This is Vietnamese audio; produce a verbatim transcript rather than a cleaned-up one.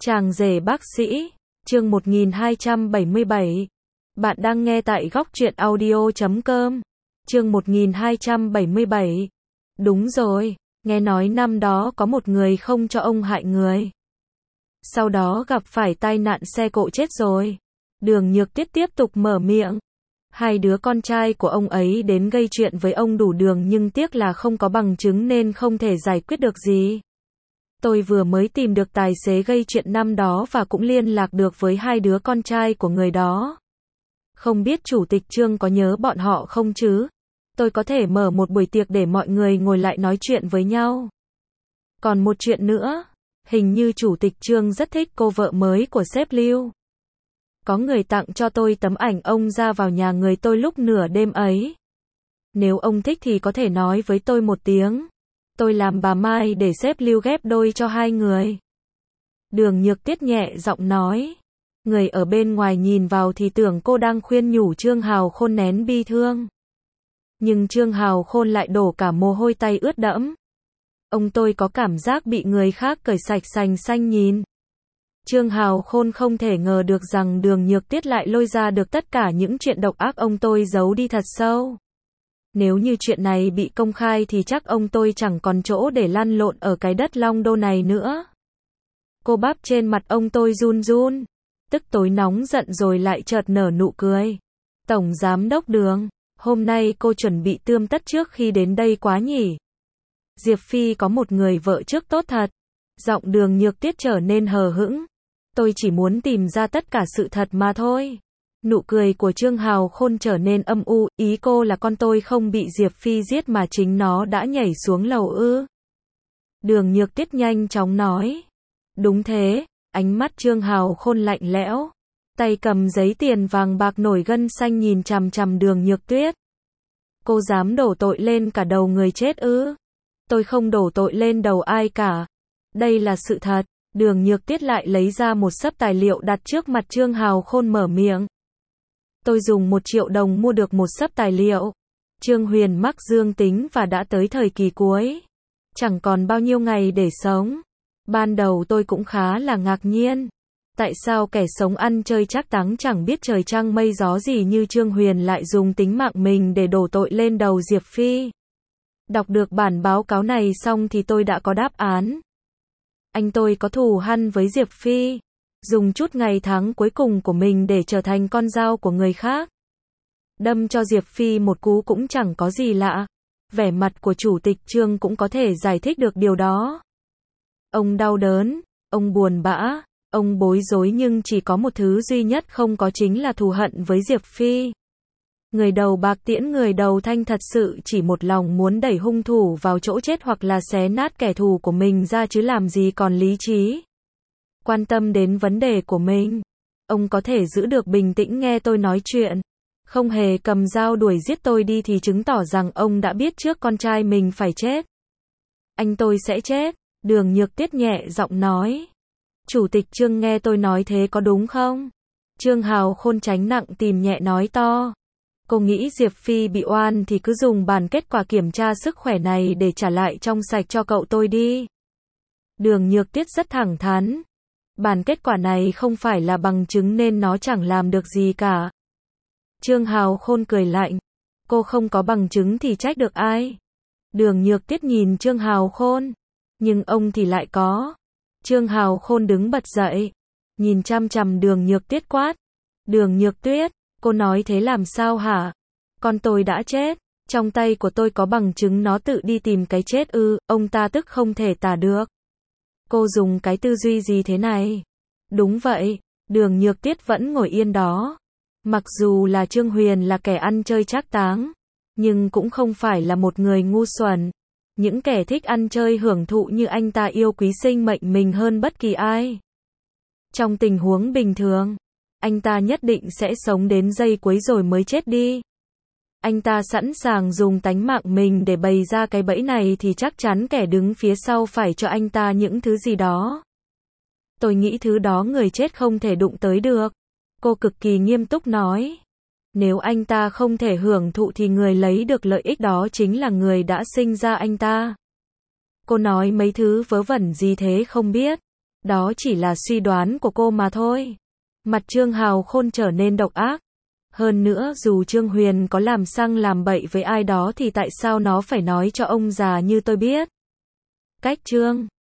Chàng rể bác sĩ, chương một nghìn hai trăm bảy mươi bảy. Bạn đang nghe tại góc truyện audio chấm com. Chương một nghìn hai trăm bảy mươi bảy. Đúng rồi, nghe nói năm đó có một người không cho ông hại người. Sau đó gặp phải tai nạn xe cộ chết rồi. Đường Nhược Tuyết tiếp tục mở miệng. Hai đứa con trai của ông ấy đến gây chuyện với ông đủ đường nhưng tiếc là không có bằng chứng nên không thể giải quyết được gì. Tôi vừa mới tìm được tài xế gây chuyện năm đó và cũng liên lạc được với hai đứa con trai của người đó. Không biết chủ tịch Trương có nhớ bọn họ không chứ? Tôi có thể mở một buổi tiệc để mọi người ngồi lại nói chuyện với nhau. Còn một chuyện nữa, hình như chủ tịch Trương rất thích cô vợ mới của sếp Lưu. Có người tặng cho tôi tấm ảnh ông ra vào nhà người tôi lúc nửa đêm ấy. Nếu ông thích thì có thể nói với tôi một tiếng. Tôi làm bà Mai để sếp Lưu ghép đôi cho hai người. Đường Nhược Tuyết nhẹ giọng nói. Người ở bên ngoài nhìn vào thì tưởng cô đang khuyên nhủ Trương Hào Khôn nén bi thương. Nhưng Trương Hào Khôn lại đổ cả mồ hôi tay ướt đẫm. Ông tôi có cảm giác bị người khác cởi sạch sành xanh nhìn. Trương Hào Khôn không thể ngờ được rằng Đường Nhược Tuyết lại lôi ra được tất cả những chuyện độc ác ông tôi giấu đi thật sâu. Nếu như chuyện này bị công khai thì chắc ông tôi chẳng còn chỗ để lăn lộn ở cái đất Long Đô này nữa. Cô bắp trên mặt ông tôi run run, tức tối nóng giận rồi lại chợt nở nụ cười. Tổng giám đốc Đường, hôm nay cô chuẩn bị tươm tất trước khi đến đây quá nhỉ? Diệp Phi có một người vợ trước tốt thật. Giọng Đường Nhược Tuyết trở nên hờ hững. Tôi chỉ muốn tìm ra tất cả sự thật mà thôi. Nụ cười của Trương Hào Khôn trở nên âm u, ý cô là con tôi không bị Diệp Phi giết mà chính nó đã nhảy xuống lầu ư? Đường Nhược Tuyết nhanh chóng nói. Đúng thế, ánh mắt Trương Hào Khôn lạnh lẽo. Tay cầm giấy tiền vàng bạc nổi gân xanh nhìn chằm chằm Đường Nhược Tuyết. Cô dám đổ tội lên cả đầu người chết ư? Tôi không đổ tội lên đầu ai cả. Đây là sự thật. Đường Nhược Tuyết lại lấy ra một xấp tài liệu đặt trước mặt Trương Hào Khôn mở miệng. Tôi dùng một triệu đồng mua được một xấp tài liệu. Trương Huyền mắc dương tính và đã tới thời kỳ cuối. Chẳng còn bao nhiêu ngày để sống. Ban đầu tôi cũng khá là ngạc nhiên. Tại sao kẻ sống ăn chơi trác táng chẳng biết trời trăng mây gió gì như Trương Huyền lại dùng tính mạng mình để đổ tội lên đầu Diệp Phi? Đọc được bản báo cáo này xong thì tôi đã có đáp án. Anh tôi có thù hằn với Diệp Phi. Dùng chút ngày tháng cuối cùng của mình để trở thành con dao của người khác. Đâm cho Diệp Phi một cú cũng chẳng có gì lạ. Vẻ mặt của chủ tịch Trương cũng có thể giải thích được điều đó. Ông đau đớn, ông buồn bã, ông bối rối nhưng chỉ có một thứ duy nhất không có chính là thù hận với Diệp Phi. Người đầu bạc tiễn người đầu thanh thật sự chỉ một lòng muốn đẩy hung thủ vào chỗ chết hoặc là xé nát kẻ thù của mình ra chứ làm gì còn lý trí. Quan tâm đến vấn đề của mình. Ông có thể giữ được bình tĩnh nghe tôi nói chuyện. Không hề cầm dao đuổi giết tôi đi thì chứng tỏ rằng ông đã biết trước con trai mình phải chết. Anh tôi sẽ chết. Đường Nhược Tuyết nhẹ giọng nói. Chủ tịch Trương nghe tôi nói thế có đúng không? Trương Hào Khôn tránh nặng tìm nhẹ nói to. Cô nghĩ Diệp Phi bị oan thì cứ dùng bản kết quả kiểm tra sức khỏe này để trả lại trong sạch cho cậu tôi đi. Đường Nhược Tuyết rất thẳng thắn. Bản kết quả này không phải là bằng chứng nên nó chẳng làm được gì cả. Trương Hào Khôn cười lạnh. Cô không có bằng chứng thì trách được ai? Đường Nhược Tuyết nhìn Trương Hào Khôn. Nhưng ông thì lại có. Trương Hào Khôn đứng bật dậy. Nhìn chăm chằm Đường Nhược Tuyết quát. Đường Nhược Tuyết, cô nói thế làm sao hả? Con tôi đã chết. Trong tay của tôi có bằng chứng nó tự đi tìm cái chết ư? Ông ta tức không thể tả được. Cô dùng cái tư duy gì thế này? Đúng vậy, Đường Nhược Tuyết vẫn ngồi yên đó. Mặc dù là Trương Huyền là kẻ ăn chơi trác táng, nhưng cũng không phải là một người ngu xuẩn. Những kẻ thích ăn chơi hưởng thụ như anh ta yêu quý sinh mệnh mình hơn bất kỳ ai. Trong tình huống bình thường, anh ta nhất định sẽ sống đến giây cuối rồi mới chết đi. Anh ta sẵn sàng dùng tánh mạng mình để bày ra cái bẫy này thì chắc chắn kẻ đứng phía sau phải cho anh ta những thứ gì đó. Tôi nghĩ thứ đó người chết không thể đụng tới được. Cô cực kỳ nghiêm túc nói. Nếu anh ta không thể hưởng thụ thì người lấy được lợi ích đó chính là người đã sinh ra anh ta. Cô nói mấy thứ vớ vẩn gì thế không biết. Đó chỉ là suy đoán của cô mà thôi. Mặt Trương Hào Khôn trở nên độc ác. Hơn nữa dù Trương Huyền có làm xăng làm bậy với ai đó thì tại sao nó phải nói cho ông già như tôi biết? Cách Trương